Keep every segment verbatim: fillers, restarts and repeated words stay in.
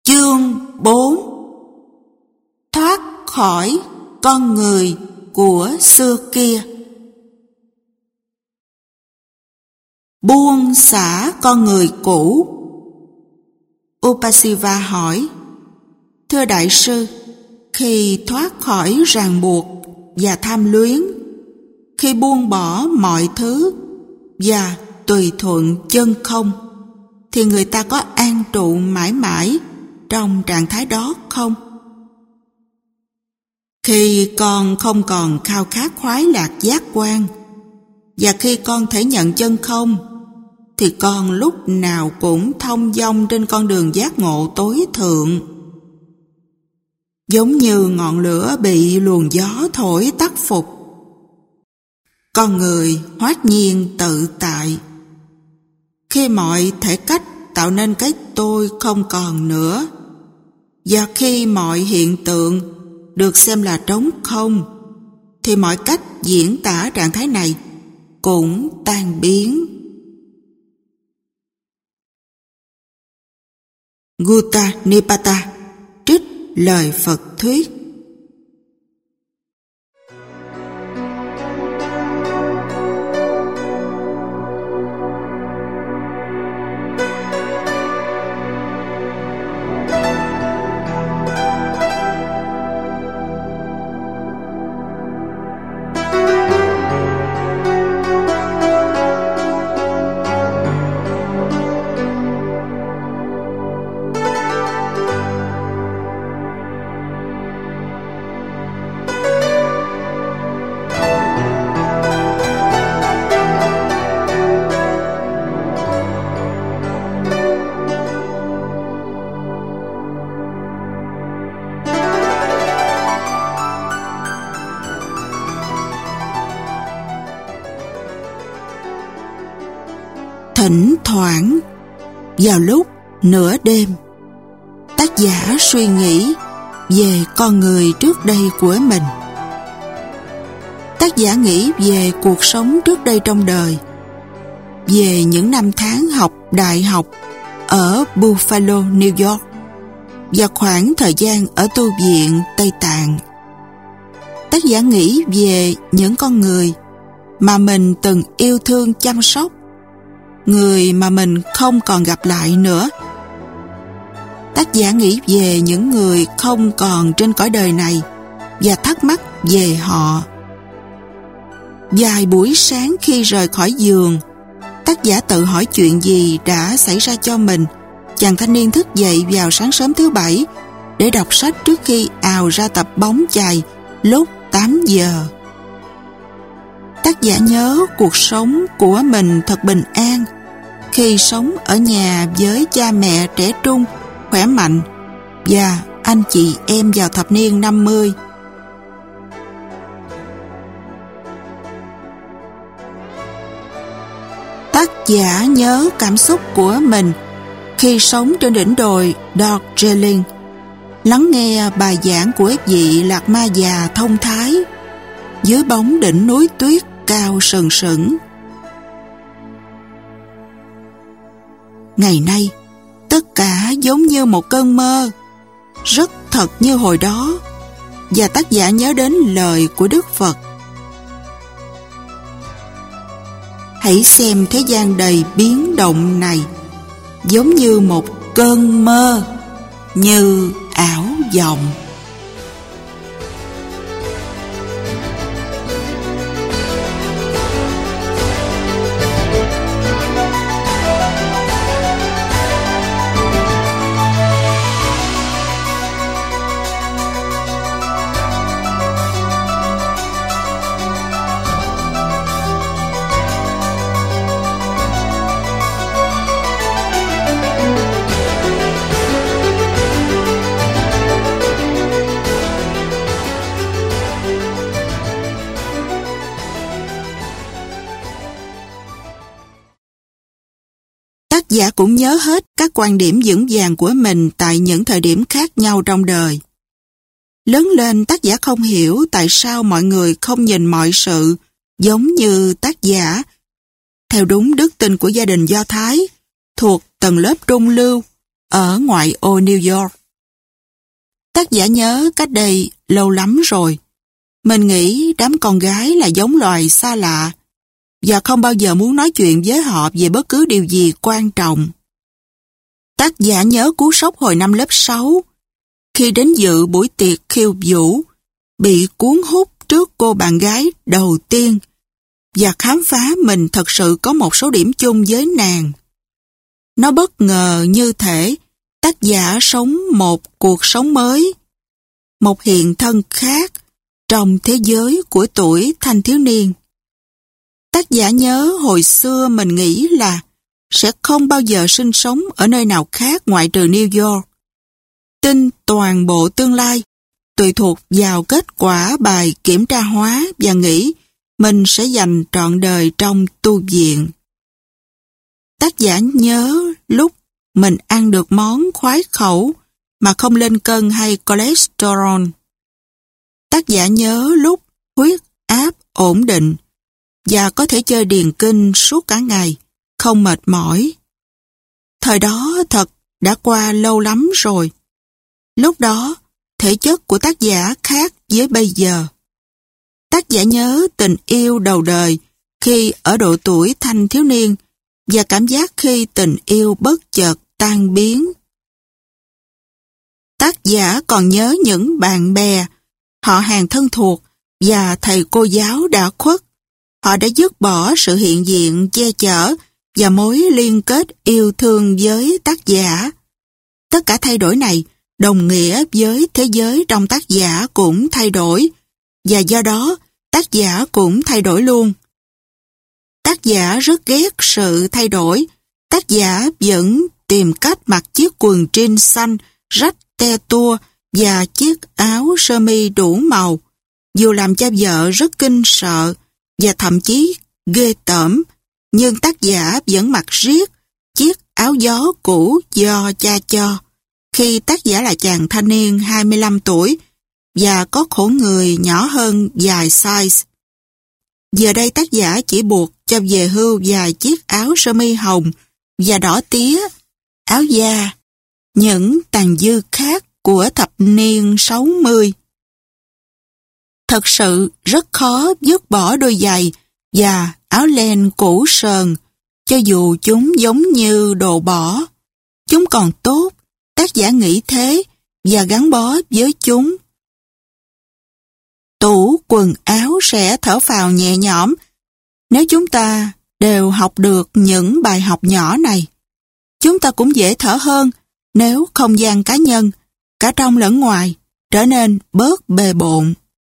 Chương bốn. Thoát khỏi con người của xưa kia. Buông xả con người cũ. Upasiva hỏi: Thưa Đại sư, khi thoát khỏi ràng buộc và tham luyến, khi buông bỏ mọi thứ và tùy thuận chân không, thì người ta có an trụ mãi mãi trong trạng thái đó không? Khi con không còn khao khát khoái lạc giác quan, và khi con thể nhận chân không, thì con lúc nào cũng thông dong trên con đường giác ngộ tối thượng. Giống như ngọn lửa bị luồng gió thổi tắt phục, con người hoát nhiên tự tại. Khi mọi thể cách tạo nên cái tôi không còn nữa, và khi mọi hiện tượng được xem là trống không, thì mọi cách diễn tả trạng thái này cũng tan biến. Gutta Nipata, trích lời Phật thuyết. Thỉnh thoảng, vào lúc nửa đêm, tác giả suy nghĩ về con người trước đây của mình. Tác giả nghĩ về cuộc sống trước đây trong đời, về những năm tháng học đại học ở Buffalo, New York, và khoảng thời gian ở tu viện Tây Tạng. Tác giả nghĩ về những con người mà mình từng yêu thương chăm sóc, người mà mình không còn gặp lại nữa. Tác giả nghĩ về những người không còn trên cõi đời này và thắc mắc về họ. Vài buổi sáng khi rời khỏi giường, tác giả tự hỏi chuyện gì đã xảy ra cho mình. Chàng thanh niên thức dậy vào sáng sớm thứ bảy để đọc sách trước khi ào ra tập bóng chày lúc tám giờ. Tác giả nhớ cuộc sống của mình thật bình an khi sống ở nhà với cha mẹ trẻ trung, khỏe mạnh và anh chị em vào thập niên năm mươi. Tác giả nhớ cảm xúc của mình khi sống trên đỉnh đồi Darjeeling, lắng nghe bài giảng của vị lạc ma già thông thái dưới bóng đỉnh núi tuyết cao sừng sững. Ngày nay, tất cả giống như một cơn mơ, rất thật như hồi đó, và tác giả nhớ đến lời của Đức Phật. Hãy xem thế gian đầy biến động này giống như một cơn mơ, như ảo vọng. Tác giả cũng nhớ hết các quan điểm vững vàng của mình tại những thời điểm khác nhau trong đời. Lớn lên, tác giả không hiểu tại sao mọi người không nhìn mọi sự giống như tác giả, theo đúng đức tin của gia đình Do Thái, thuộc tầng lớp trung lưu, ở ngoại ô New York. Tác giả nhớ cách đây lâu lắm rồi. Mình nghĩ đám con gái là giống loài xa lạ và không bao giờ muốn nói chuyện với họ về bất cứ điều gì quan trọng. Tác giả nhớ cú sốc hồi năm lớp sáu, khi đến dự buổi tiệc khiêu vũ, bị cuốn hút trước cô bạn gái đầu tiên và khám phá mình thật sự có một số điểm chung với nàng. Nó bất ngờ như thể tác giả sống một cuộc sống mới, một hiện thân khác trong thế giới của tuổi thanh thiếu niên. Tác giả nhớ hồi xưa mình nghĩ là sẽ không bao giờ sinh sống ở nơi nào khác ngoại trừ New York. Tin toàn bộ tương lai tùy thuộc vào kết quả bài kiểm tra hóa và nghĩ mình sẽ dành trọn đời trong tu viện. Tác giả nhớ lúc mình ăn được món khoái khẩu mà không lên cân hay cholesterol. Tác giả nhớ lúc huyết áp ổn định và có thể chơi điền kinh suốt cả ngày, không mệt mỏi. Thời đó thật đã qua lâu lắm rồi. Lúc đó, thể chất của tác giả khác với bây giờ. Tác giả nhớ tình yêu đầu đời khi ở độ tuổi thanh thiếu niên và cảm giác khi tình yêu bất chợt tan biến. Tác giả còn nhớ những bạn bè, họ hàng thân thuộc và thầy cô giáo đã khuất. Họ đã dứt bỏ sự hiện diện, che chở và mối liên kết yêu thương với tác giả. Tất cả thay đổi này đồng nghĩa với thế giới trong tác giả cũng thay đổi, và do đó tác giả cũng thay đổi luôn. Tác giả rất ghét sự thay đổi. Tác giả vẫn tìm cách mặc chiếc quần jean xanh, rách te tua và chiếc áo sơ mi đủ màu, dù làm cho vợ rất kinh sợ và thậm chí ghê tởm, nhưng tác giả vẫn mặc riết chiếc áo gió cũ do cha cho, khi tác giả là chàng thanh niên hai mươi lăm tuổi và có khổ người nhỏ hơn vài size. Giờ đây tác giả chỉ buộc cho về hưu vài chiếc áo sơ mi hồng và đỏ tía, áo da, những tàn dư khác của thập niên sáu mươi. Thật sự rất khó dứt bỏ đôi giày và áo len cũ sờn, cho dù chúng giống như đồ bỏ. Chúng còn tốt, tác giả nghĩ thế và gắn bó với chúng. Tủ quần áo sẽ thở phào nhẹ nhõm nếu chúng ta đều học được những bài học nhỏ này. Chúng ta cũng dễ thở hơn nếu không gian cá nhân, cả trong lẫn ngoài, trở nên bớt bề bộn.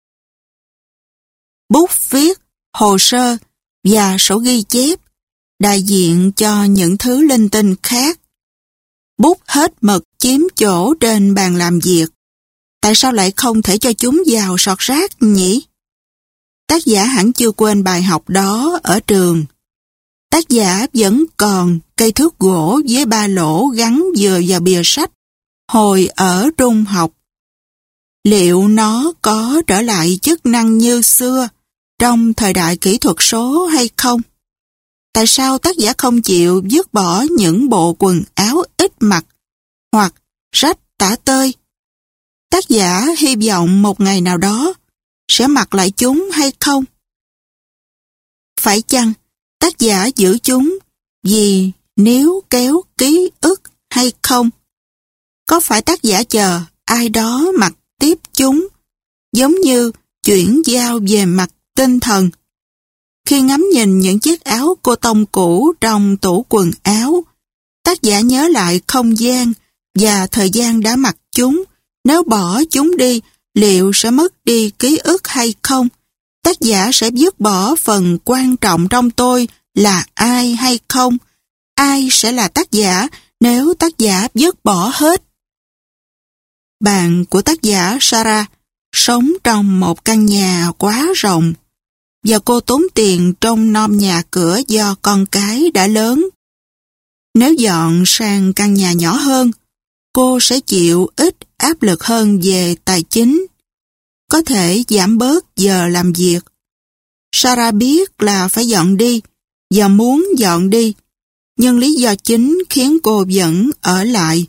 Bút viết, hồ sơ và sổ ghi chép đại diện cho những thứ linh tinh khác. Bút hết mực chiếm chỗ trên bàn làm việc. Tại sao lại không thể cho chúng vào sọt rác nhỉ? Tác giả hẳn chưa quên bài học đó ở trường. Tác giả vẫn còn cây thước gỗ với ba lỗ gắn vừa vào bìa sách hồi ở trung học. Liệu nó có trở lại chức năng như xưa trong thời đại kỹ thuật số hay không? Tại sao tác giả không chịu dứt bỏ những bộ quần áo ít mặc hoặc rách tả tơi? Tác giả hy vọng một ngày nào đó sẽ mặc lại chúng hay không? Phải chăng tác giả giữ chúng vì níu kéo ký ức hay không? Có phải tác giả chờ ai đó mặc tiếp chúng, giống như chuyển giao về mặt tinh thần? Khi ngắm nhìn những chiếc áo cô tông cũ trong tủ quần áo, tác giả nhớ lại không gian và thời gian đã mặc chúng. Nếu bỏ chúng đi, liệu sẽ mất đi ký ức hay không? Tác giả sẽ dứt bỏ phần quan trọng trong tôi là ai hay không? Ai sẽ là tác giả nếu tác giả dứt bỏ hết? Bạn của tác giả Sarah sống trong một căn nhà quá rộng và cô tốn tiền trông nom nhà cửa do con cái đã lớn. Nếu dọn sang căn nhà nhỏ hơn, cô sẽ chịu ít áp lực hơn về tài chính, có thể giảm bớt giờ làm việc. Sarah biết là phải dọn đi và muốn dọn đi, nhưng lý do chính khiến cô vẫn ở lại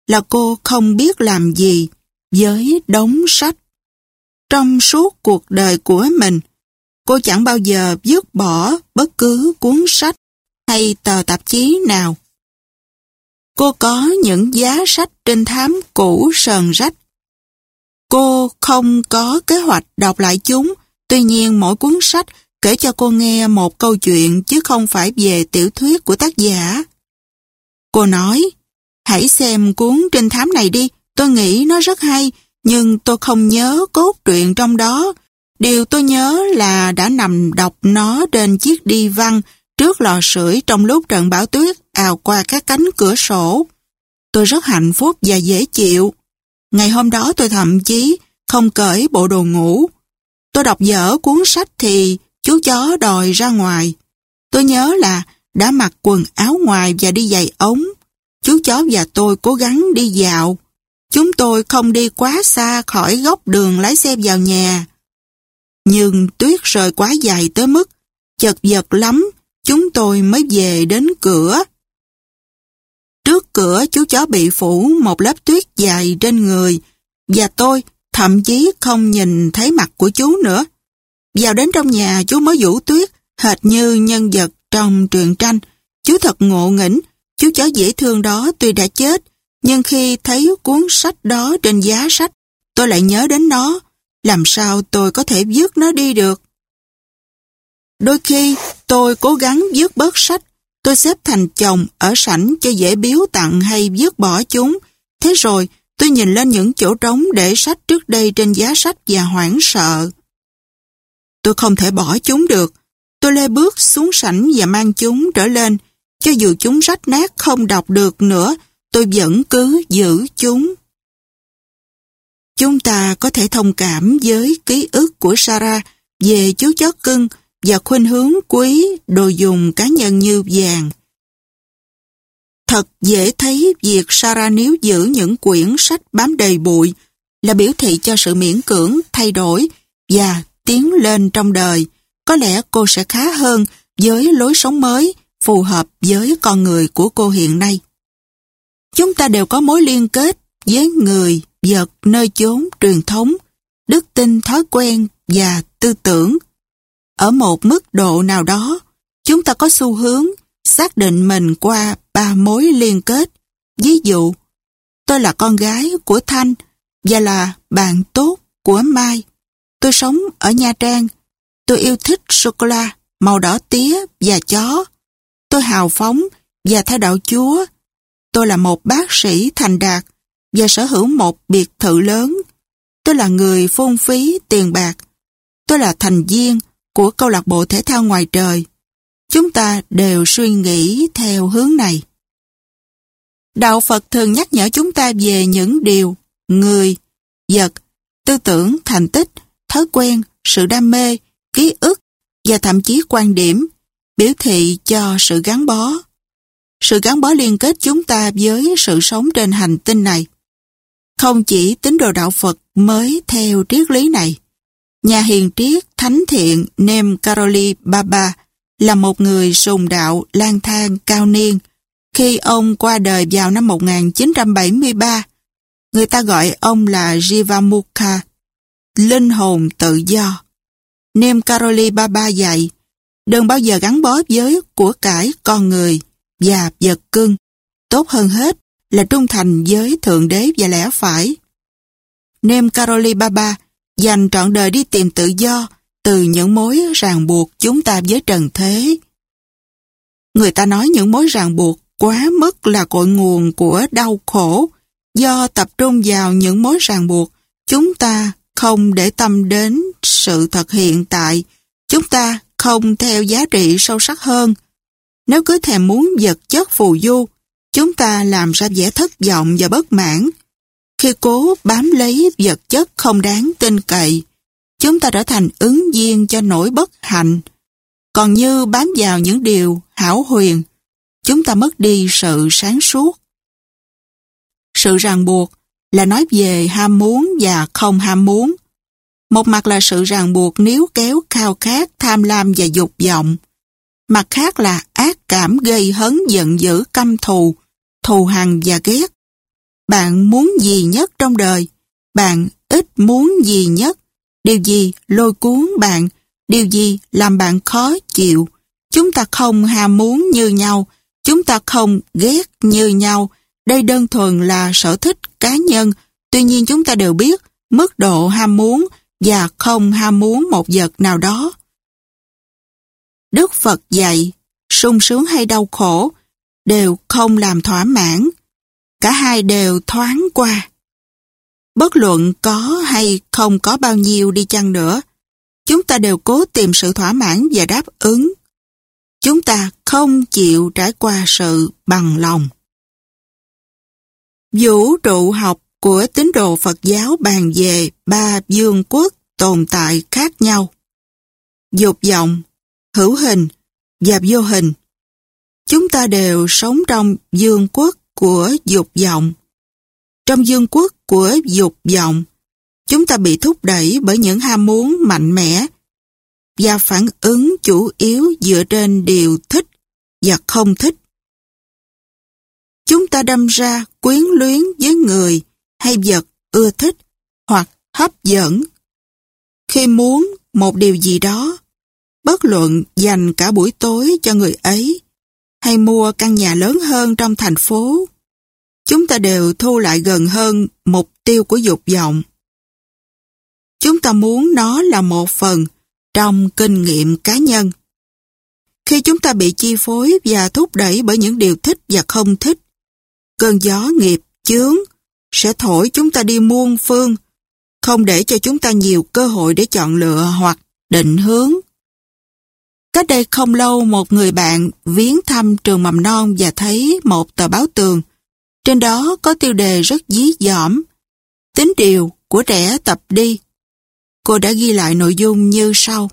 là cô không biết làm gì với đống sách. Trong suốt cuộc đời của mình, cô chẳng bao giờ vứt bỏ bất cứ cuốn sách hay tờ tạp chí nào. Cô có những giá sách trinh thám cũ sờn rách. Cô không có kế hoạch đọc lại chúng, tuy nhiên mỗi cuốn sách kể cho cô nghe một câu chuyện chứ không phải về tiểu thuyết của tác giả. Cô nói, hãy xem cuốn trinh thám này đi, tôi nghĩ nó rất hay, nhưng tôi không nhớ cốt truyện trong đó. Điều tôi nhớ là đã nằm đọc nó trên chiếc đi văn trước lò sưởi trong lúc trận bão tuyết ào qua các cánh cửa sổ. Tôi rất hạnh phúc và dễ chịu. Ngày hôm đó tôi thậm chí không cởi bộ đồ ngủ. Tôi đọc dở cuốn sách thì chú chó đòi ra ngoài. Tôi nhớ là đã mặc quần áo ngoài và đi giày ống. Chú chó và tôi cố gắng đi dạo. Chúng tôi không đi quá xa khỏi góc đường lái xe vào nhà. Nhưng tuyết rơi quá dài tới mức chật vật lắm, chúng tôi mới về đến cửa. Trước cửa chú chó bị phủ một lớp tuyết dài trên người, và tôi thậm chí không nhìn thấy mặt của chú nữa. Vào đến trong nhà chú mới vũ tuyết, hệt như nhân vật trong truyện tranh. Chú thật ngộ nghĩnh, chú chó dễ thương đó tuy đã chết, nhưng khi thấy cuốn sách đó trên giá sách, tôi lại nhớ đến nó. Làm sao tôi có thể vứt nó đi được? Đôi khi tôi cố gắng vứt bớt sách, tôi xếp thành chồng ở sảnh cho dễ biếu tặng hay vứt bỏ chúng. Thế rồi tôi nhìn lên những chỗ trống để sách trước đây trên giá sách và hoảng sợ. Tôi không thể bỏ chúng được. Tôi lê bước xuống sảnh và mang chúng trở lên. Cho dù chúng rách nát không đọc được nữa, tôi vẫn cứ giữ chúng. Chúng ta có thể thông cảm với ký ức của Sarah về chú chó cưng và khuynh hướng quý đồ dùng cá nhân như vàng. Thật dễ thấy việc Sarah níu giữ những quyển sách bám đầy bụi là biểu thị cho sự miễn cưỡng thay đổi và tiến lên trong đời. Có lẽ cô sẽ khá hơn với lối sống mới phù hợp với con người của cô hiện nay. Chúng ta đều có mối liên kết với người, vật, nơi chốn, truyền thống, đức tin, thói quen và tư tưởng. Ở một mức độ nào đó, chúng ta có xu hướng xác định mình qua ba mối liên kết. Ví dụ, tôi là con gái của Thanh và là bạn tốt của Mai. Tôi sống ở Nha Trang. Tôi yêu thích sô-cô-la, màu đỏ tía và chó. Tôi hào phóng và theo đạo Chúa. Tôi là một bác sĩ thành đạt và sở hữu một biệt thự lớn. Tôi là người phung phí tiền bạc. Tôi là thành viên của câu lạc bộ thể thao ngoài trời. Chúng ta đều suy nghĩ theo hướng này. Đạo Phật thường nhắc nhở chúng ta về những điều người, vật, tư tưởng, thành tích, thói quen, sự đam mê, ký ức và thậm chí quan điểm, biểu thị cho sự gắn bó. Sự gắn bó liên kết chúng ta với sự sống trên hành tinh này. Không chỉ tín đồ đạo Phật mới theo triết lý này. Nhà hiền triết thánh thiện Nem Karoli Baba là một người sùng đạo lang thang cao niên. Khi ông qua đời vào năm một nghìn chín trăm bảy mươi ba, người ta gọi ông là Jivamukha, linh hồn tự do. Nem Karoli Baba dạy, đừng bao giờ gắn bó với của cải con người và vật cưng. Tốt hơn hết là trung thành với Thượng Đế và lẽ phải. Nem Karoli Baba dành trọn đời đi tìm tự do từ những mối ràng buộc chúng ta với trần thế. Người ta nói những mối ràng buộc quá mức là cội nguồn của đau khổ. Do tập trung vào những mối ràng buộc, chúng ta không để tâm đến sự thật hiện tại. Chúng ta không theo giá trị sâu sắc hơn. Nếu cứ thèm muốn vật chất phù du, chúng ta làm ra vẻ thất vọng và bất mãn. Khi cố bám lấy vật chất không đáng tin cậy, chúng ta trở thành ứng viên cho nỗi bất hạnh. Còn như bám vào những điều hão huyền, chúng ta mất đi sự sáng suốt. Sự ràng buộc là nói về ham muốn và không ham muốn. Một mặt là sự ràng buộc níu kéo khao khát, tham lam và dục vọng. Mặt khác là ác cảm gây hấn giận dữ, căm thù, thù hằn và ghét. Bạn muốn gì nhất trong đời? Bạn ít muốn gì nhất? Điều gì lôi cuốn bạn? Điều gì làm bạn khó chịu? Chúng ta không ham muốn như nhau. Chúng ta không ghét như nhau. Đây đơn thuần là sở thích cá nhân. Tuy nhiên chúng ta đều biết mức độ ham muốn và không ham muốn một vật nào đó. Đức Phật dạy, sung sướng hay đau khổ đều không làm thỏa mãn. Cả hai đều thoáng qua. Bất luận có hay không có bao nhiêu đi chăng nữa, chúng ta đều cố tìm sự thỏa mãn và đáp ứng. Chúng ta không chịu trải qua sự bằng lòng. Vũ trụ học của tín đồ Phật giáo bàn về ba vương quốc tồn tại khác nhau: dục vọng, hữu hình và vô hình. Chúng ta đều sống trong vương quốc của dục vọng. Trong vương quốc của dục vọng, chúng ta bị thúc đẩy bởi những ham muốn mạnh mẽ và phản ứng chủ yếu dựa trên điều thích và không thích. Chúng ta đâm ra quyến luyến với người hay vật ưa thích hoặc hấp dẫn. Khi muốn một điều gì đó, bất luận dành cả buổi tối cho người ấy hay mua căn nhà lớn hơn trong thành phố, chúng ta đều thu lại gần hơn mục tiêu của dục vọng. Chúng ta muốn nó là một phần trong kinh nghiệm cá nhân. Khi chúng ta bị chi phối và thúc đẩy bởi những điều thích và không thích, cơn gió nghiệp chướng sẽ thổi chúng ta đi muôn phương, không để cho chúng ta nhiều cơ hội để chọn lựa hoặc định hướng. Cách đây không lâu, một người bạn viếng thăm trường mầm non và thấy một tờ báo tường. Trên đó có tiêu đề rất dí dỏm: tính điều của trẻ tập đi. Cô đã ghi lại nội dung như sau: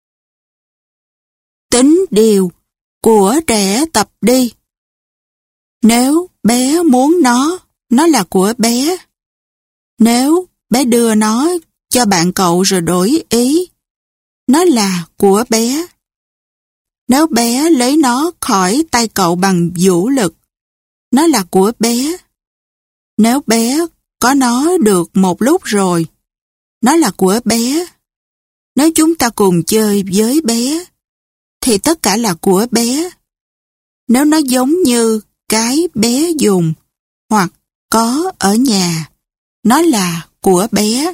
tính điều của trẻ tập đi. Nếu bé muốn nó, nó là của bé. Nếu bé đưa nó cho bạn cậu rồi đổi ý, nó là của bé. Nếu bé lấy nó khỏi tay cậu bằng vũ lực, nó là của bé. Nếu bé có nó được một lúc rồi, nó là của bé. Nếu chúng ta cùng chơi với bé, thì tất cả là của bé. Nếu nó giống như cái bé dùng hoặc có ở nhà, nó là của bé.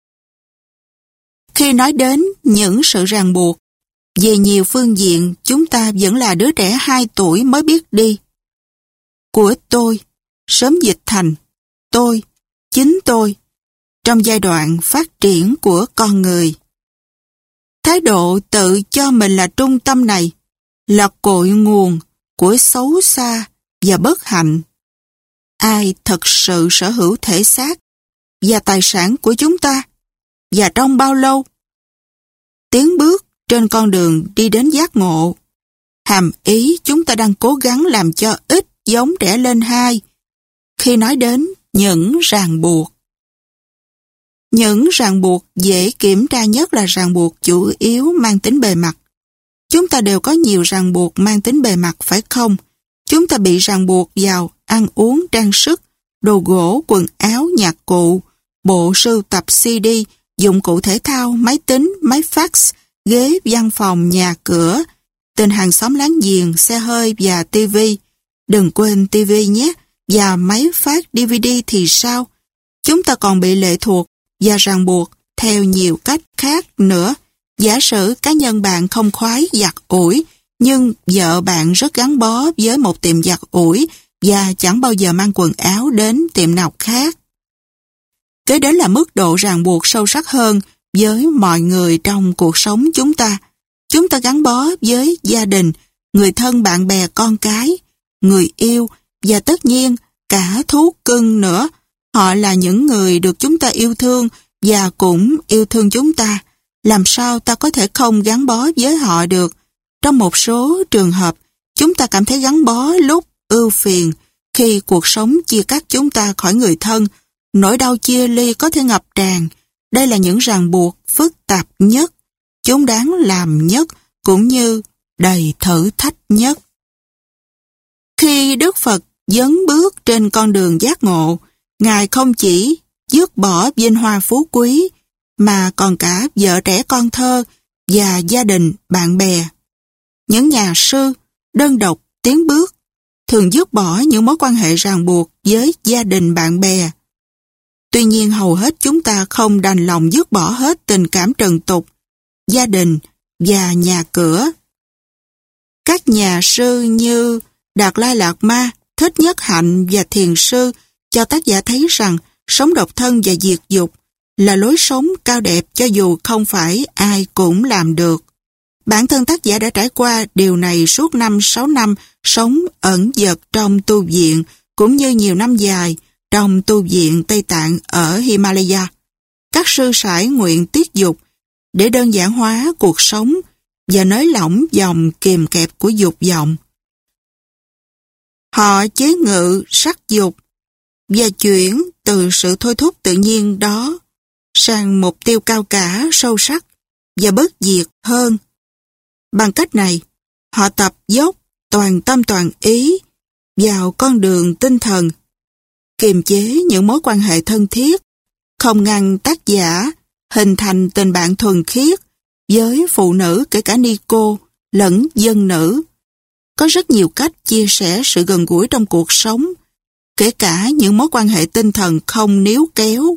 Khi nói đến những sự ràng buộc, về nhiều phương diện chúng ta vẫn là đứa trẻ hai tuổi mới biết đi. Của tôi, sớm dịch thành tôi, chính tôi, trong giai đoạn phát triển của con người. Thái độ tự cho mình là trung tâm này là cội nguồn của xấu xa và bất hạnh. Ai thật sự sở hữu thể xác và tài sản của chúng ta, và trong bao lâu? Tiến bước trên con đường đi đến giác ngộ, hàm ý chúng ta đang cố gắng làm cho ít giống trẻ lên hai khi nói đến những ràng buộc. Những ràng buộc dễ kiểm tra nhất là ràng buộc chủ yếu mang tính bề mặt. Chúng ta đều có nhiều ràng buộc mang tính bề mặt, phải không? Chúng ta bị ràng buộc vào ăn uống, trang sức, đồ gỗ, quần áo, nhạc cụ, bộ sưu tập xê đê, dụng cụ thể thao, máy tính, máy fax, ghế, văn phòng, nhà cửa, tình hàng xóm láng giềng, xe hơi và tivi. Đừng quên tivi nhé, và máy phát đê vê đê thì sao? Chúng ta còn bị lệ thuộc và ràng buộc theo nhiều cách khác nữa. Giả sử cá nhân bạn không khoái giặt ủi, nhưng vợ bạn rất gắn bó với một tiệm giặt ủi và chẳng bao giờ mang quần áo đến tiệm nào khác. Kế đến là mức độ ràng buộc sâu sắc hơn với mọi người trong cuộc sống chúng ta. Chúng ta gắn bó với gia đình, người thân, bạn bè, con cái, người yêu và tất nhiên cả thú cưng nữa. Họ là những người được chúng ta yêu thương và cũng yêu thương chúng ta. Làm sao ta có thể không gắn bó với họ được? Trong một số trường hợp, chúng ta cảm thấy gắn bó lúc ưu phiền, khi cuộc sống chia cắt chúng ta khỏi người thân. Nỗi đau chia ly có thể ngập tràn. Đây là những ràng buộc phức tạp nhất, chúng đáng làm nhất, cũng như đầy thử thách nhất. Khi Đức Phật dấn bước trên con đường giác ngộ, Ngài không chỉ dứt bỏ vinh hoa phú quý, mà còn cả vợ trẻ con thơ và gia đình, bạn bè. Những nhà sư, đơn độc, tiến bước, thường dứt bỏ những mối quan hệ ràng buộc với gia đình, bạn bè. Tuy nhiên hầu hết chúng ta không đành lòng dứt bỏ hết tình cảm trần tục, gia đình và nhà cửa. Các nhà sư như Đạt Lai Lạt Ma, Thích Nhất Hạnh và Thiền Sư cho tác giả thấy rằng sống độc thân và diệt dục là lối sống cao đẹp cho dù không phải ai cũng làm được. Bản thân tác giả đã trải qua điều này suốt năm sáu năm sống ẩn dật trong tu viện cũng như nhiều năm dài trong tu viện Tây Tạng ở Himalaya. Các sư sải nguyện tiết dục để đơn giản hóa cuộc sống và nới lỏng dòng kìm kẹp của dục vọng. Họ chế ngự sắc dục và chuyển từ sự thôi thúc tự nhiên đó sang mục tiêu cao cả, sâu sắc và bất diệt hơn. Bằng cách này, họ tập dốc toàn tâm toàn ý vào con đường tinh thần, kiềm chế những mối quan hệ thân thiết, không ngăn tác giả hình thành tình bạn thuần khiết với phụ nữ kể cả ni cô lẫn dân nữ. Có rất nhiều cách chia sẻ sự gần gũi trong cuộc sống, kể cả những mối quan hệ tinh thần không níu kéo.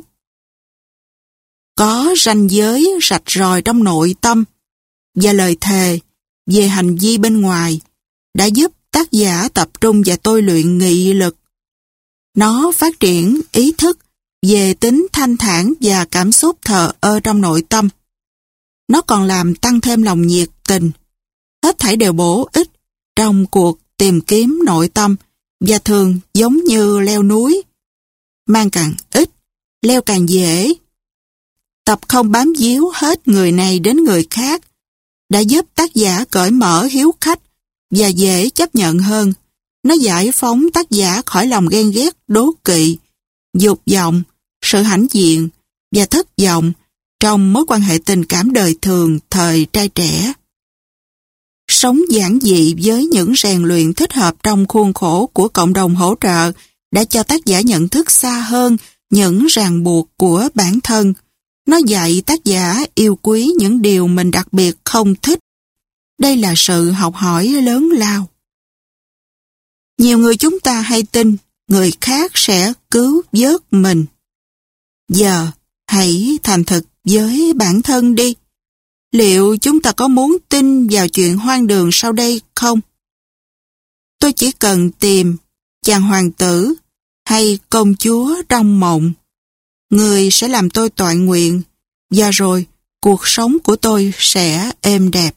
Có ranh giới rạch ròi trong nội tâm và lời thề về hành vi bên ngoài đã giúp tác giả tập trung và tôi luyện nghị lực. Nó phát triển ý thức về tính thanh thản và cảm xúc thờ ơ trong nội tâm. Nó còn làm tăng thêm lòng nhiệt tình. Hết thảy đều bổ ích trong cuộc tìm kiếm nội tâm và thường giống như leo núi. Mang càng ít, leo càng dễ. Tập không bám víu hết người này đến người khác đã giúp tác giả cởi mở hiếu khách và dễ chấp nhận hơn. Nó giải phóng tác giả khỏi lòng ghen ghét, đố kỵ, dục vọng, sự hãnh diện và thất vọng trong mối quan hệ tình cảm đời thường thời trai trẻ. Sống giản dị với những rèn luyện thích hợp trong khuôn khổ của cộng đồng hỗ trợ đã cho tác giả nhận thức xa hơn những ràng buộc của bản thân. Nó dạy tác giả yêu quý những điều mình đặc biệt không thích. Đây là sự học hỏi lớn lao. Nhiều người chúng ta hay tin người khác sẽ cứu vớt mình. Giờ, hãy thành thực với bản thân đi. Liệu chúng ta có muốn tin vào chuyện hoang đường sau đây không? Tôi chỉ cần tìm chàng hoàng tử hay công chúa trong mộng. Người sẽ làm tôi toại nguyện, và rồi cuộc sống của tôi sẽ êm đẹp.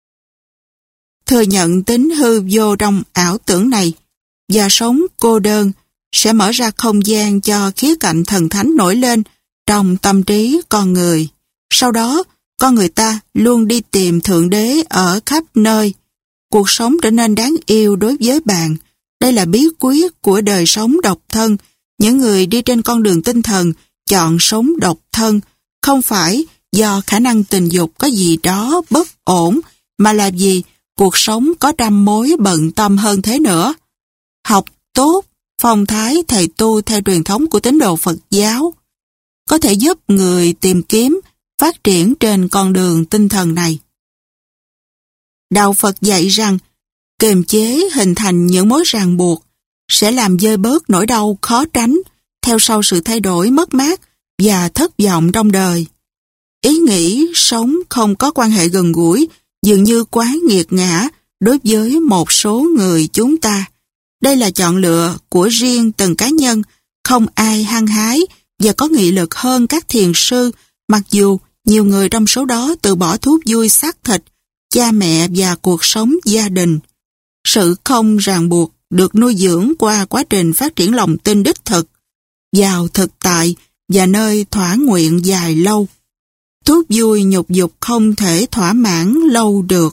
Thừa nhận tính hư vô trong ảo tưởng này và sống cô đơn sẽ mở ra không gian cho khía cạnh thần thánh nổi lên trong tâm trí con người. Sau đó, con người ta luôn đi tìm Thượng Đế ở khắp nơi. Cuộc sống trở nên đáng yêu đối với bạn. Đây là bí quyết của đời sống độc thân. Những người đi trên con đường tinh thần chọn sống độc thân không phải do khả năng tình dục có gì đó bất ổn, mà là vì cuộc sống có trăm mối bận tâm hơn thế nữa. Học tốt phong thái thầy tu theo truyền thống của tín đồ Phật giáo có thể giúp người tìm kiếm phát triển trên con đường tinh thần này. Đạo Phật dạy rằng kiềm chế hình thành những mối ràng buộc sẽ làm vơi bớt nỗi đau khó tránh theo sau sự thay đổi mất mát và thất vọng trong đời. Ý nghĩ sống không có quan hệ gần gũi dường như quá nghiệt ngã đối với một số người chúng ta. Đây là chọn lựa của riêng từng cá nhân, không ai hăng hái và có nghị lực hơn các thiền sư, mặc dù nhiều người trong số đó từ bỏ thú vui xác thịt, cha mẹ và cuộc sống gia đình. Sự không ràng buộc được nuôi dưỡng qua quá trình phát triển lòng tin đích thực vào thực tại và nơi thỏa nguyện dài lâu. Thú vui nhục dục không thể thỏa mãn lâu được.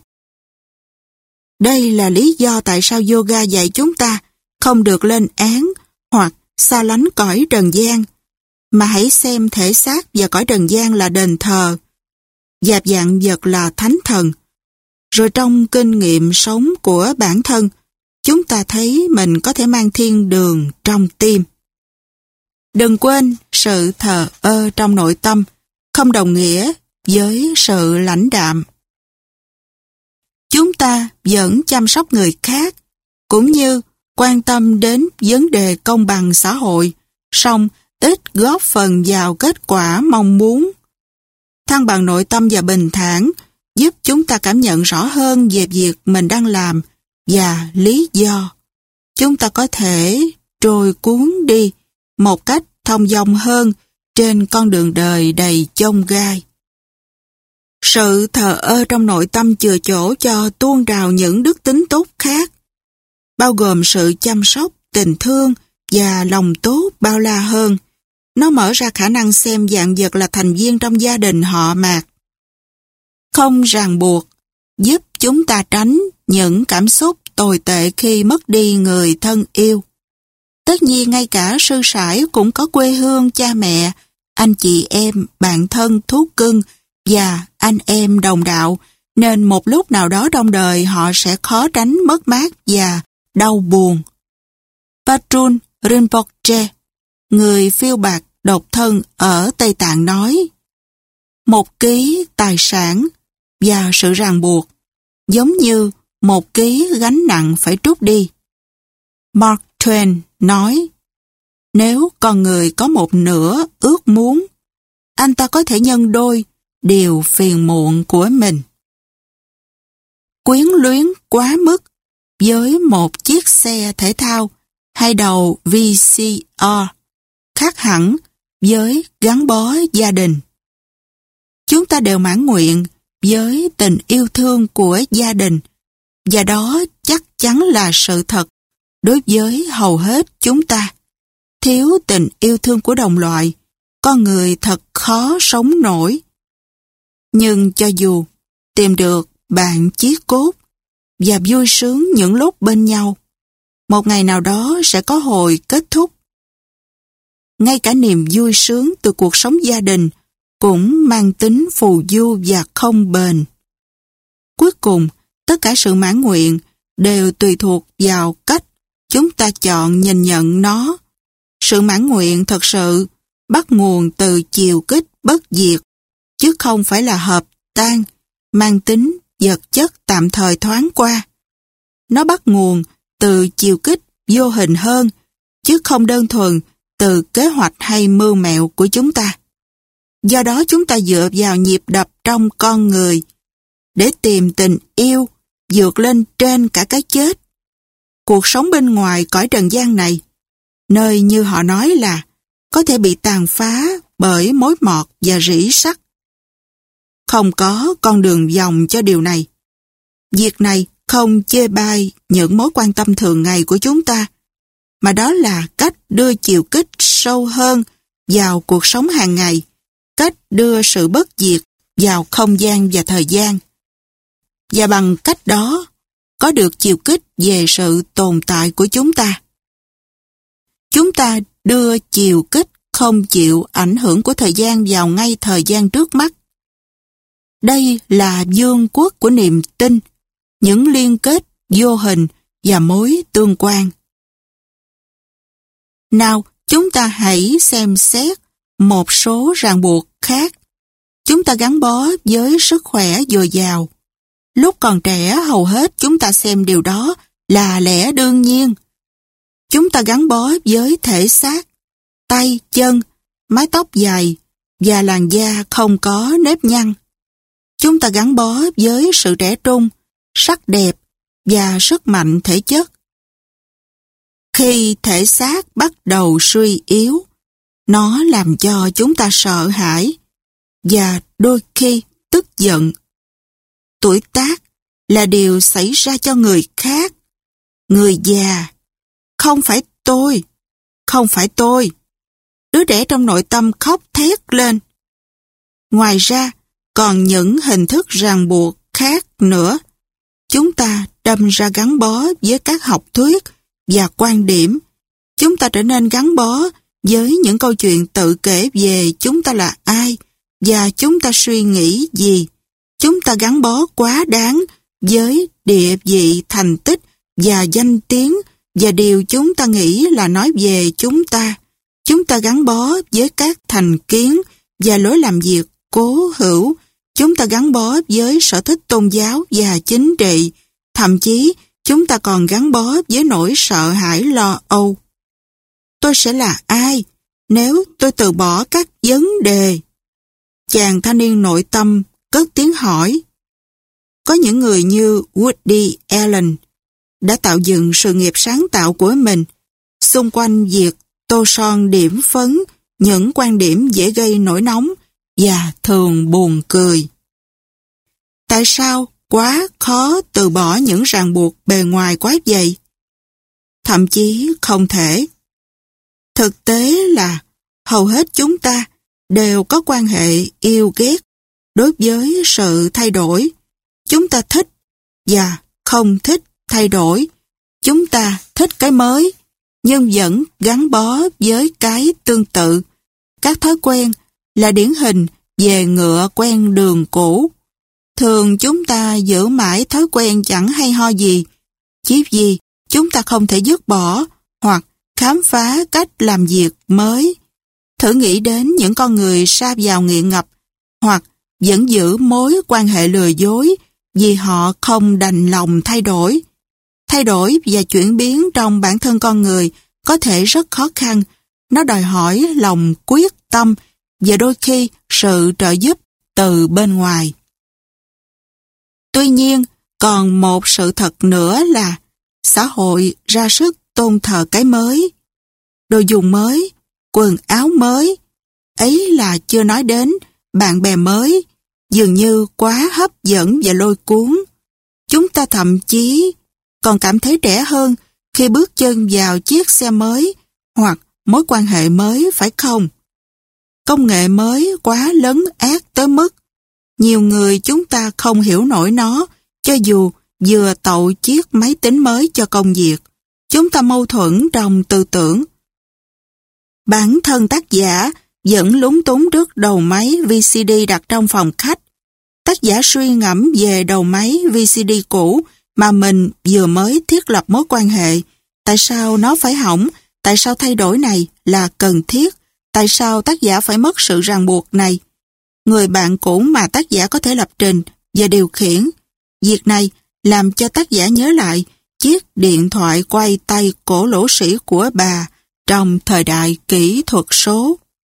Đây là lý do tại sao yoga dạy chúng ta không được lên án hoặc xa lánh cõi trần gian, mà hãy xem thể xác và cõi trần gian là đền thờ, và vạn vật là thánh thần. Rồi trong kinh nghiệm sống của bản thân, chúng ta thấy mình có thể mang thiên đường trong tim. Đừng quên, sự thờ ơ trong nội tâm không đồng nghĩa với sự lãnh đạm. Chúng ta vẫn chăm sóc người khác, cũng như quan tâm đến vấn đề công bằng xã hội, song ít góp phần vào kết quả mong muốn. Thăng bằng nội tâm và bình thản giúp chúng ta cảm nhận rõ hơn về việc mình đang làm và lý do. Chúng ta có thể trôi cuốn đi một cách thông dong hơn trên con đường đời đầy chông gai. Sự thờ ơ trong nội tâm chừa chỗ cho tuôn trào những đức tính tốt khác, bao gồm sự chăm sóc, tình thương và lòng tốt bao la hơn. Nó mở ra khả năng xem vạn vật là thành viên trong gia đình họ Mạc. Không ràng buộc, giúp chúng ta tránh những cảm xúc tồi tệ khi mất đi người thân yêu. Tất nhiên ngay cả sư sãi cũng có quê hương, cha mẹ, anh chị em, bạn thân, thú cưng và anh em đồng đạo, nên một lúc nào đó trong đời họ sẽ khó tránh mất mát và đau buồn. Patrul Rinpoche, người phiêu bạt độc thân ở Tây Tạng nói, một ký tài sản và sự ràng buộc giống như một ký gánh nặng phải trút đi. Mark Twain nói, nếu con người có một nửa ước muốn, anh ta có thể nhân đôi điều phiền muộn của mình. Quyến luyến quá mức với một chiếc xe thể thao hay đầu vê xê rờ khác hẳn với gắn bó gia đình. Chúng ta đều mãn nguyện với tình yêu thương của gia đình, và đó chắc chắn là sự thật đối với hầu hết chúng ta. Thiếu tình yêu thương của đồng loại, con người thật khó sống nổi. Nhưng cho dù tìm được bạn chí cốt và vui sướng những lúc bên nhau, một ngày nào đó sẽ có hồi kết thúc. Ngay cả niềm vui sướng từ cuộc sống gia đình cũng mang tính phù du và không bền. Cuối cùng, tất cả sự mãn nguyện đều tùy thuộc vào cách chúng ta chọn nhìn nhận nó. Sự mãn nguyện thật sự bắt nguồn từ chiều kích bất diệt, chứ không phải là hợp tan, mang tính vật chất tạm thời thoáng qua. Nó bắt nguồn từ chiều kích vô hình hơn, chứ không đơn thuần từ kế hoạch hay mưu mẹo của chúng ta. Do đó chúng ta dựa vào nhịp đập trong con người để tìm tình yêu vượt lên trên cả cái chết. Cuộc sống bên ngoài cõi trần gian này, nơi như họ nói là có thể bị tàn phá bởi mối mọt và rỉ sắt. Không có con đường vòng cho điều này. Việc này không chê bai những mối quan tâm thường ngày của chúng ta, mà đó là cách đưa chiều kích sâu hơn vào cuộc sống hàng ngày, cách đưa sự bất diệt vào không gian và thời gian. Và bằng cách đó, có được chiều kích về sự tồn tại của chúng ta. Chúng ta đưa chiều kích không chịu ảnh hưởng của thời gian vào ngay thời gian trước mắt. Đây là vương quốc của niềm tin, những liên kết vô hình và mối tương quan. Nào, chúng ta hãy xem xét một số ràng buộc khác. Chúng ta gắn bó với sức khỏe dồi dào. Lúc còn trẻ, hầu hết chúng ta xem điều đó là lẽ đương nhiên. Chúng ta gắn bó với thể xác, tay, chân, mái tóc dài và làn da không có nếp nhăn. Chúng ta gắn bó với sự trẻ trung, sắc đẹp và sức mạnh thể chất. Khi thể xác bắt đầu suy yếu, nó làm cho chúng ta sợ hãi và đôi khi tức giận. Tuổi tác là điều xảy ra cho người khác. Người già, không phải tôi, không phải tôi. Đứa trẻ trong nội tâm khóc thét lên. Ngoài ra, còn những hình thức ràng buộc khác nữa. Chúng ta đâm ra gắn bó với các học thuyết và quan điểm. Chúng ta trở nên gắn bó với những câu chuyện tự kể về chúng ta là ai và chúng ta suy nghĩ gì. Chúng ta gắn bó quá đáng với địa vị, thành tích và danh tiếng và điều chúng ta nghĩ là nói về chúng ta. Chúng ta gắn bó với các thành kiến và lối làm việc cố hữu. Chúng ta gắn bó với sở thích tôn giáo và chính trị. Thậm chí, chúng ta còn gắn bó với nỗi sợ hãi lo âu. Tôi sẽ là ai nếu tôi từ bỏ các vấn đề? Chàng thanh niên nội tâm cất tiếng hỏi. Có những người như Woody Allen đã tạo dựng sự nghiệp sáng tạo của mình xung quanh việc tô son điểm phấn những quan điểm dễ gây nổi nóng và thường buồn cười. Tại sao quá khó từ bỏ những ràng buộc bề ngoài quá vậy? Thậm chí không thể. Thực tế là hầu hết chúng ta đều có quan hệ yêu ghét đối với sự thay đổi. Chúng ta thích và không thích thay đổi. Chúng ta thích cái mới, nhưng vẫn gắn bó với cái tương tự. Các thói quen là điển hình về ngựa quen đường cũ. Thường chúng ta giữ mãi thói quen chẳng hay ho gì, chỉ vì chúng ta không thể dứt bỏ hoặc khám phá cách làm việc mới. Thử nghĩ đến những con người sa vào nghiện ngập hoặc vẫn giữ mối quan hệ lừa dối vì họ không đành lòng thay đổi. Thay đổi và chuyển biến trong bản thân con người có thể rất khó khăn. Nó đòi hỏi lòng quyết tâm và đôi khi sự trợ giúp từ bên ngoài. Tuy nhiên, còn một sự thật nữa là xã hội ra sức tôn thờ cái mới. Đồ dùng mới, quần áo mới, ấy là chưa nói đến bạn bè mới, dường như quá hấp dẫn và lôi cuốn. Chúng ta thậm chí còn cảm thấy trẻ hơn khi bước chân vào chiếc xe mới hoặc mối quan hệ mới, phải không? Công nghệ mới quá lấn át tới mức nhiều người chúng ta không hiểu nổi nó, cho dù vừa tậu chiếc máy tính mới cho công việc. Chúng ta mâu thuẫn trong tư tưởng. Bản thân tác giả vẫn lúng túng trước đầu máy vê xê đê đặt trong phòng khách. Tác giả suy ngẫm về đầu máy vê xê đê cũ mà mình vừa mới thiết lập mối quan hệ. Tại sao nó phải hỏng? Tại sao thay đổi này là cần thiết? Tại sao tác giả phải mất sự ràng buộc này? Người bạn cũ mà tác giả có thể lập trình và điều khiển. Việc này làm cho tác giả nhớ lại chiếc điện thoại quay tay cổ lỗ sĩ của bà trong thời đại kỹ thuật số.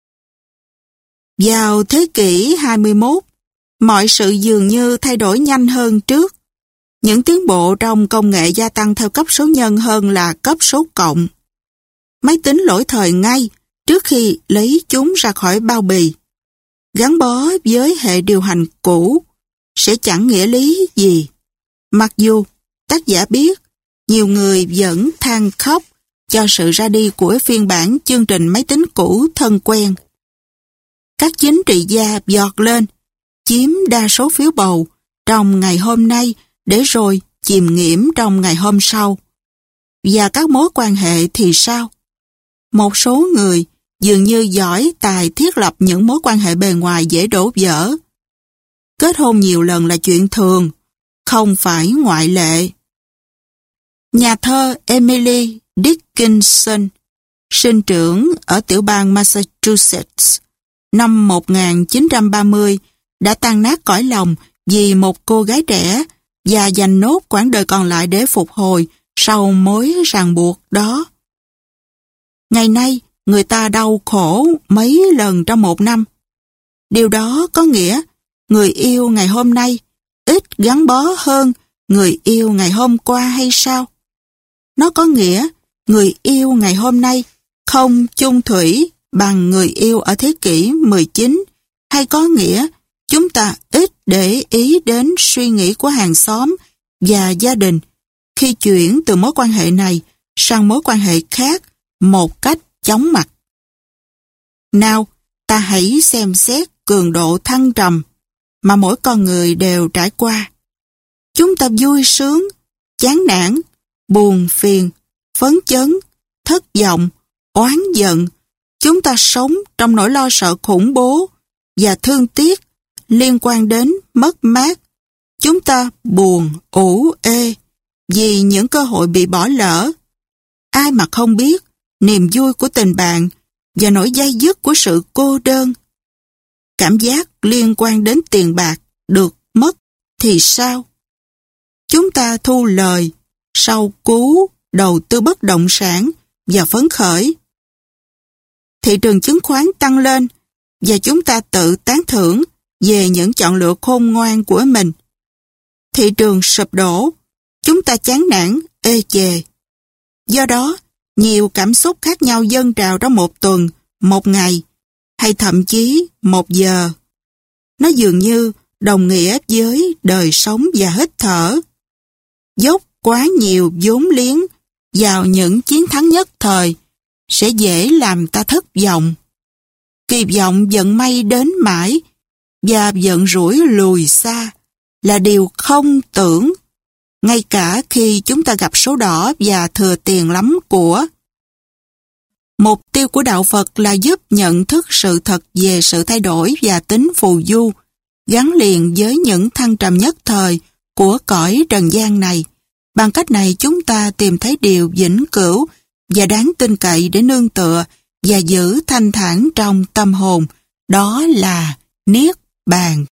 Vào thế kỷ hai mươi mốt, mọi sự dường như thay đổi nhanh hơn trước. Những tiến bộ trong công nghệ gia tăng theo cấp số nhân hơn là cấp số cộng. Máy tính lỗi thời ngay trước khi lấy chúng ra khỏi bao bì. Gắn bó với hệ điều hành cũ sẽ chẳng nghĩa lý gì. Mặc dù tác giả biết nhiều người vẫn than khóc cho sự ra đi của phiên bản chương trình máy tính cũ thân quen. Các chính trị gia giọt lên, chiếm đa số phiếu bầu trong ngày hôm nay để rồi chìm nghiễm trong ngày hôm sau. Và các mối quan hệ thì sao? Một số người dường như giỏi tài thiết lập những mối quan hệ bề ngoài dễ đổ vỡ. Kết hôn nhiều lần là chuyện thường, không phải ngoại lệ. Nhà thơ Emily Dickinson, sinh trưởng ở tiểu bang Massachusetts, năm một nghìn chín trăm ba mươi, đã tan nát cõi lòng vì một cô gái trẻ và dành nốt quãng đời còn lại để phục hồi sau mối ràng buộc đó. Ngày nay, người ta đau khổ mấy lần trong một năm. Điều đó có nghĩa người yêu ngày hôm nay ít gắn bó hơn người yêu ngày hôm qua hay sao? Nó có nghĩa người yêu ngày hôm nay không chung thủy bằng người yêu ở thế kỷ mười chín, hay có nghĩa chúng ta ít để ý đến suy nghĩ của hàng xóm và gia đình khi chuyển từ mối quan hệ này sang mối quan hệ khác một cách chóng mặt. Nào, ta hãy xem xét cường độ thăng trầm mà mỗi con người đều trải qua. Chúng ta vui sướng, chán nản, buồn phiền, phấn chấn, thất vọng, oán giận. Chúng ta sống trong nỗi lo sợ khủng bố và thương tiếc liên quan đến mất mát. Chúng ta buồn, ủ ê vì những cơ hội bị bỏ lỡ. Ai mà không biết niềm vui của tình bạn và nỗi day dứt của sự cô đơn. Cảm giác liên quan đến tiền bạc được mất thì sao? Chúng ta thu lời sau cú đầu tư bất động sản và phấn khởi. Thị trường chứng khoán tăng lên và chúng ta tự tán thưởng về những chọn lựa khôn ngoan của mình. Thị trường sụp đổ, chúng ta chán nản, ê chề. Do đó, nhiều cảm xúc khác nhau dâng trào trong một tuần, một ngày, hay thậm chí một giờ. Nó dường như đồng nghĩa với đời sống và hít thở. Dốc quá nhiều vốn liếng vào những chiến thắng nhất thời sẽ dễ làm ta thất vọng. Kỳ vọng vận may đến mãi và vận rủi lùi xa là điều không tưởng, ngay cả khi chúng ta gặp số đỏ và thừa tiền lắm của. Mục tiêu của Đạo Phật là giúp nhận thức sự thật về sự thay đổi và tính phù du, gắn liền với những thăng trầm nhất thời của cõi trần gian này. Bằng cách này chúng ta tìm thấy điều vĩnh cửu và đáng tin cậy để nương tựa và giữ thanh thản trong tâm hồn, đó là Niết Bàn.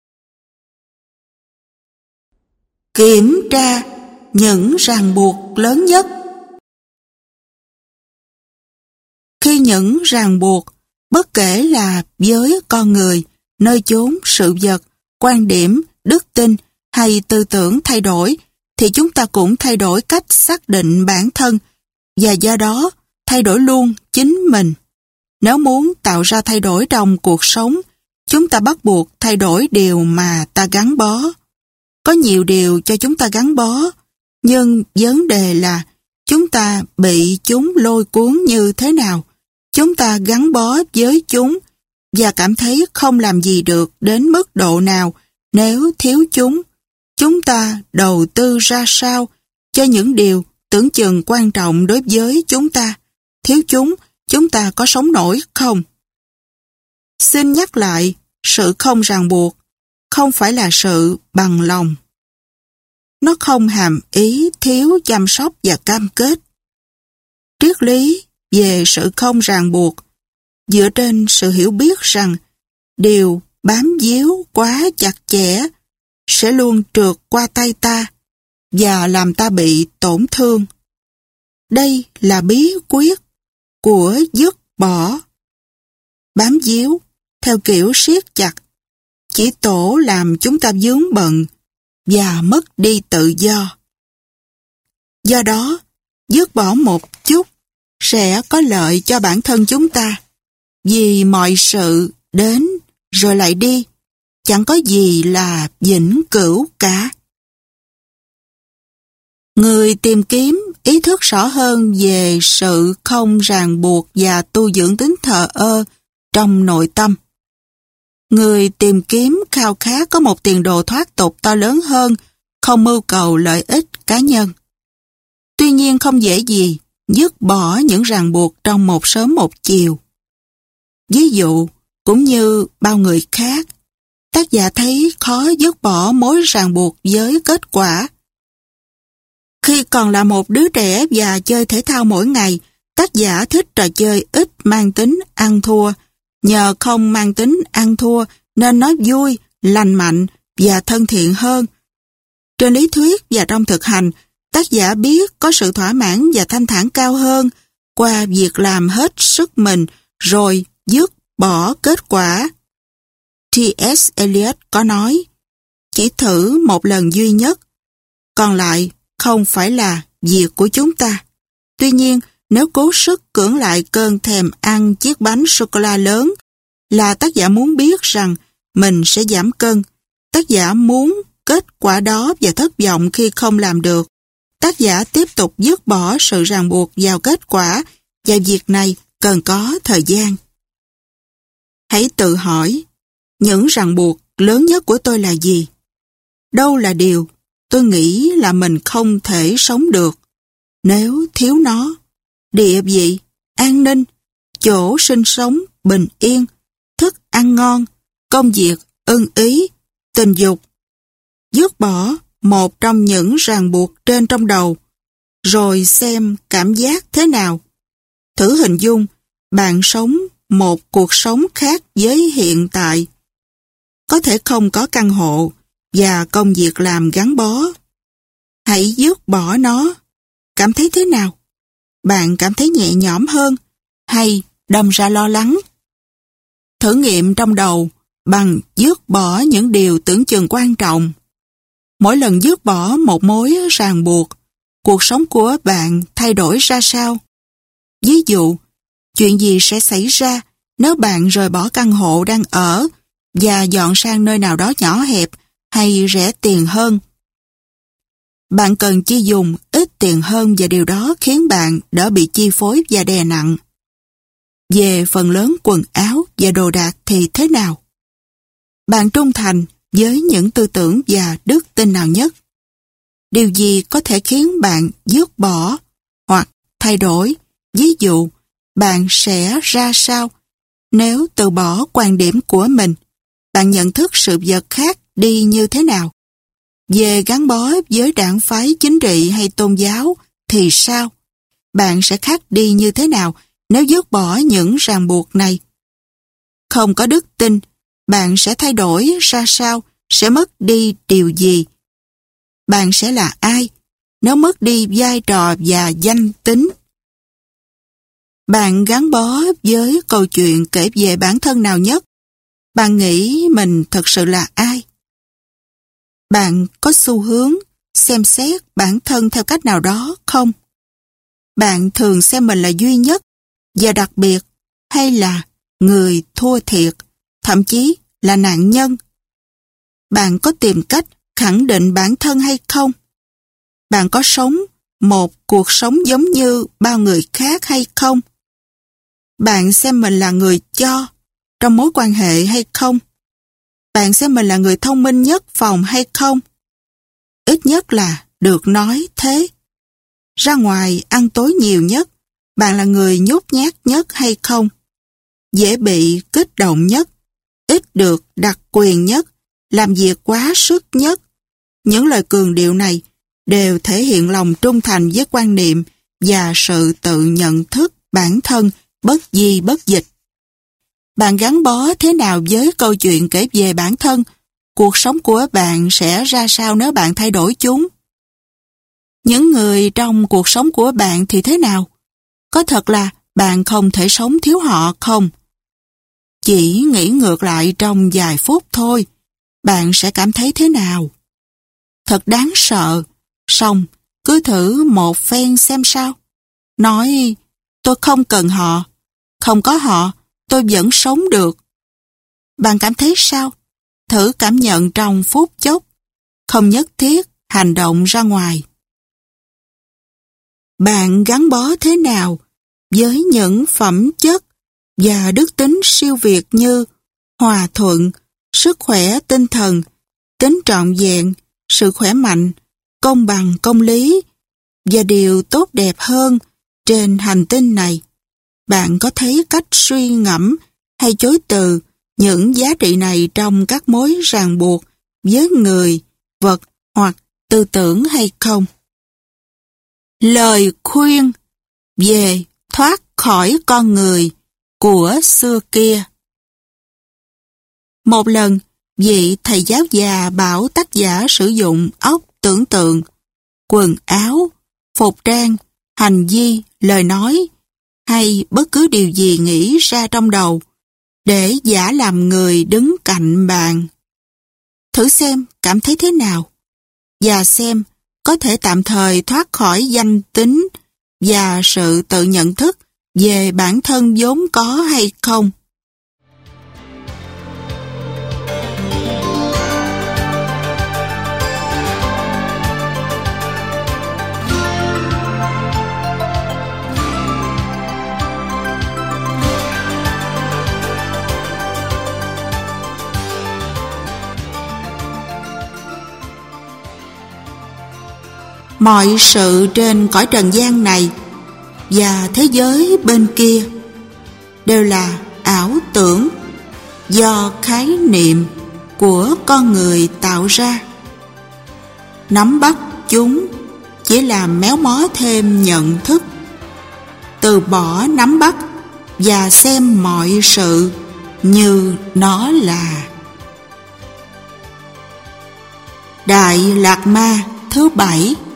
Kiểm tra những ràng buộc lớn nhất. Khi những ràng buộc, bất kể là với con người, nơi chốn, sự vật, quan điểm, đức tin hay tư tưởng thay đổi, thì chúng ta cũng thay đổi cách xác định bản thân và do đó thay đổi luôn chính mình. Nếu muốn tạo ra thay đổi trong cuộc sống, chúng ta bắt buộc thay đổi điều mà ta gắn bó. Có nhiều điều cho chúng ta gắn bó, nhưng vấn đề là chúng ta bị chúng lôi cuốn như thế nào. Chúng ta gắn bó với chúng và cảm thấy không làm gì được đến mức độ nào nếu thiếu chúng. Chúng ta đầu tư ra sao cho những điều tưởng chừng quan trọng đối với chúng ta. Thiếu chúng, chúng ta có sống nổi không? Xin nhắc lại, sự không ràng buộc không phải là sự bằng lòng. Nó không hàm ý thiếu chăm sóc và cam kết. Triết lý về sự không ràng buộc dựa trên sự hiểu biết rằng điều bám víu quá chặt chẽ sẽ luôn trượt qua tay ta và làm ta bị tổn thương. Đây là bí quyết của dứt bỏ. Bám víu theo kiểu siết chặt chỉ tổ làm chúng ta vướng bận và mất đi tự do. Do đó, dứt bỏ một chút sẽ có lợi cho bản thân chúng ta, vì mọi sự đến rồi lại đi, chẳng có gì là vĩnh cửu cả. Người tìm kiếm ý thức rõ hơn về sự không ràng buộc và tu dưỡng tính thờ ơ trong nội tâm. Người tìm kiếm khao khát có một tiền đồ thoát tục to lớn hơn, không mưu cầu lợi ích cá nhân. Tuy nhiên không dễ gì dứt bỏ những ràng buộc trong một sớm một chiều. Ví dụ, cũng như bao người khác, tác giả thấy khó dứt bỏ mối ràng buộc với kết quả. Khi còn là một đứa trẻ và chơi thể thao mỗi ngày, tác giả thích trò chơi ít mang tính ăn thua. Nhờ không mang tính ăn thua nên nó vui, lành mạnh và thân thiện hơn. Trên lý thuyết và trong thực hành, tác giả biết có sự thỏa mãn và thanh thản cao hơn qua việc làm hết sức mình rồi dứt bỏ kết quả. T S Eliot có nói, chỉ thử một lần duy nhất, còn lại không phải là việc của chúng ta. Tuy nhiên, nếu cố sức cưỡng lại cơn thèm ăn chiếc bánh sô-cô-la lớn, là tác giả muốn biết rằng mình sẽ giảm cân. Tác giả muốn kết quả đó và thất vọng khi không làm được. Tác giả tiếp tục dứt bỏ sự ràng buộc vào kết quả và việc này cần có thời gian. Hãy tự hỏi, những ràng buộc lớn nhất của tôi là gì? Đâu là điều tôi nghĩ là mình không thể sống được nếu thiếu nó? Địa vị, an ninh, chỗ sinh sống bình yên, thức ăn ngon, công việc ưng ý, tình dục. Dứt bỏ một trong những ràng buộc trên trong đầu, rồi xem cảm giác thế nào. Thử hình dung bạn sống một cuộc sống khác với hiện tại. Có thể không có căn hộ và công việc làm gắn bó. Hãy dứt bỏ nó. Cảm thấy thế nào? Bạn cảm thấy nhẹ nhõm hơn hay đâm ra lo lắng? Thử nghiệm trong đầu bằng dứt bỏ những điều tưởng chừng quan trọng. Mỗi lần dứt bỏ một mối ràng buộc, cuộc sống của bạn thay đổi ra sao? Ví dụ, chuyện gì sẽ xảy ra nếu bạn rời bỏ căn hộ đang ở và dọn sang nơi nào đó nhỏ hẹp hay rẻ tiền hơn? Bạn cần chi dùng ít tiền hơn và điều đó khiến bạn đỡ bị chi phối và đè nặng. Về phần lớn quần áo và đồ đạc thì thế nào? Bạn trung thành với những tư tưởng và đức tin nào nhất? Điều gì có thể khiến bạn dứt bỏ hoặc thay đổi? Ví dụ, bạn sẽ ra sao nếu từ bỏ quan điểm của mình? Bạn nhận thức sự vật khác đi như thế nào? Về gắn bó với đảng phái chính trị hay tôn giáo thì sao? Bạn sẽ khác đi như thế nào nếu dứt bỏ những ràng buộc này? Không có đức tin, bạn sẽ thay đổi ra sao? Sẽ mất đi điều gì? Bạn sẽ là ai nếu mất đi vai trò và danh tính? Bạn gắn bó với câu chuyện kể về bản thân nào nhất? Bạn nghĩ mình thật sự là ai? Bạn có xu hướng xem xét bản thân theo cách nào đó không? Bạn thường xem mình là duy nhất và đặc biệt hay là người thua thiệt, thậm chí là nạn nhân? Bạn có tìm cách khẳng định bản thân hay không? Bạn có sống một cuộc sống giống như bao người khác hay không? Bạn xem mình là người cho trong mối quan hệ hay không? Bạn xem mình là người thông minh nhất phòng hay không? Ít nhất là được nói thế. Ra ngoài ăn tối nhiều nhất, bạn là người nhút nhát nhất hay không? Dễ bị kích động nhất, ít được đặc quyền nhất, làm việc quá sức nhất. Những lời cường điệu này đều thể hiện lòng trung thành với quan niệm và sự tự nhận thức bản thân bất di bất dịch. Bạn gắn bó thế nào với câu chuyện kể về bản thân? Cuộc sống của bạn sẽ ra sao nếu bạn thay đổi chúng? Những người trong cuộc sống của bạn thì thế nào? Có thật là bạn không thể sống thiếu họ không? Chỉ nghĩ ngược lại trong vài phút thôi, bạn sẽ cảm thấy thế nào? Thật đáng sợ, song cứ thử một phen xem sao. Nói, tôi không cần họ, không có họ, tôi vẫn sống được. Bạn cảm thấy sao? Thử cảm nhận trong phút chốc, không nhất thiết hành động ra ngoài. Bạn gắn bó thế nào với những phẩm chất và đức tính siêu việt như hòa thuận, sức khỏe tinh thần, tính trọn vẹn, sự khỏe mạnh, công bằng công lý và điều tốt đẹp hơn trên hành tinh này? Bạn có thấy cách suy ngẫm hay chối từ những giá trị này trong các mối ràng buộc với người, vật hoặc tư tưởng hay không? Lời khuyên về thoát khỏi con người của xưa kia. Một lần, vị thầy giáo già bảo tác giả sử dụng óc tưởng tượng, quần áo, phục trang, hành vi, lời nói hay bất cứ điều gì nghĩ ra trong đầu để giả làm người đứng cạnh bạn. Thử xem cảm thấy thế nào và xem có thể tạm thời thoát khỏi danh tính và sự tự nhận thức về bản thân vốn có hay không. Mọi sự trên cõi trần gian này và thế giới bên kia đều là ảo tưởng do khái niệm của con người tạo ra. Nắm bắt chúng chỉ làm méo mó thêm nhận thức. Từ bỏ nắm bắt và xem mọi sự như nó là. Đại Lạt Ma thứ bảy.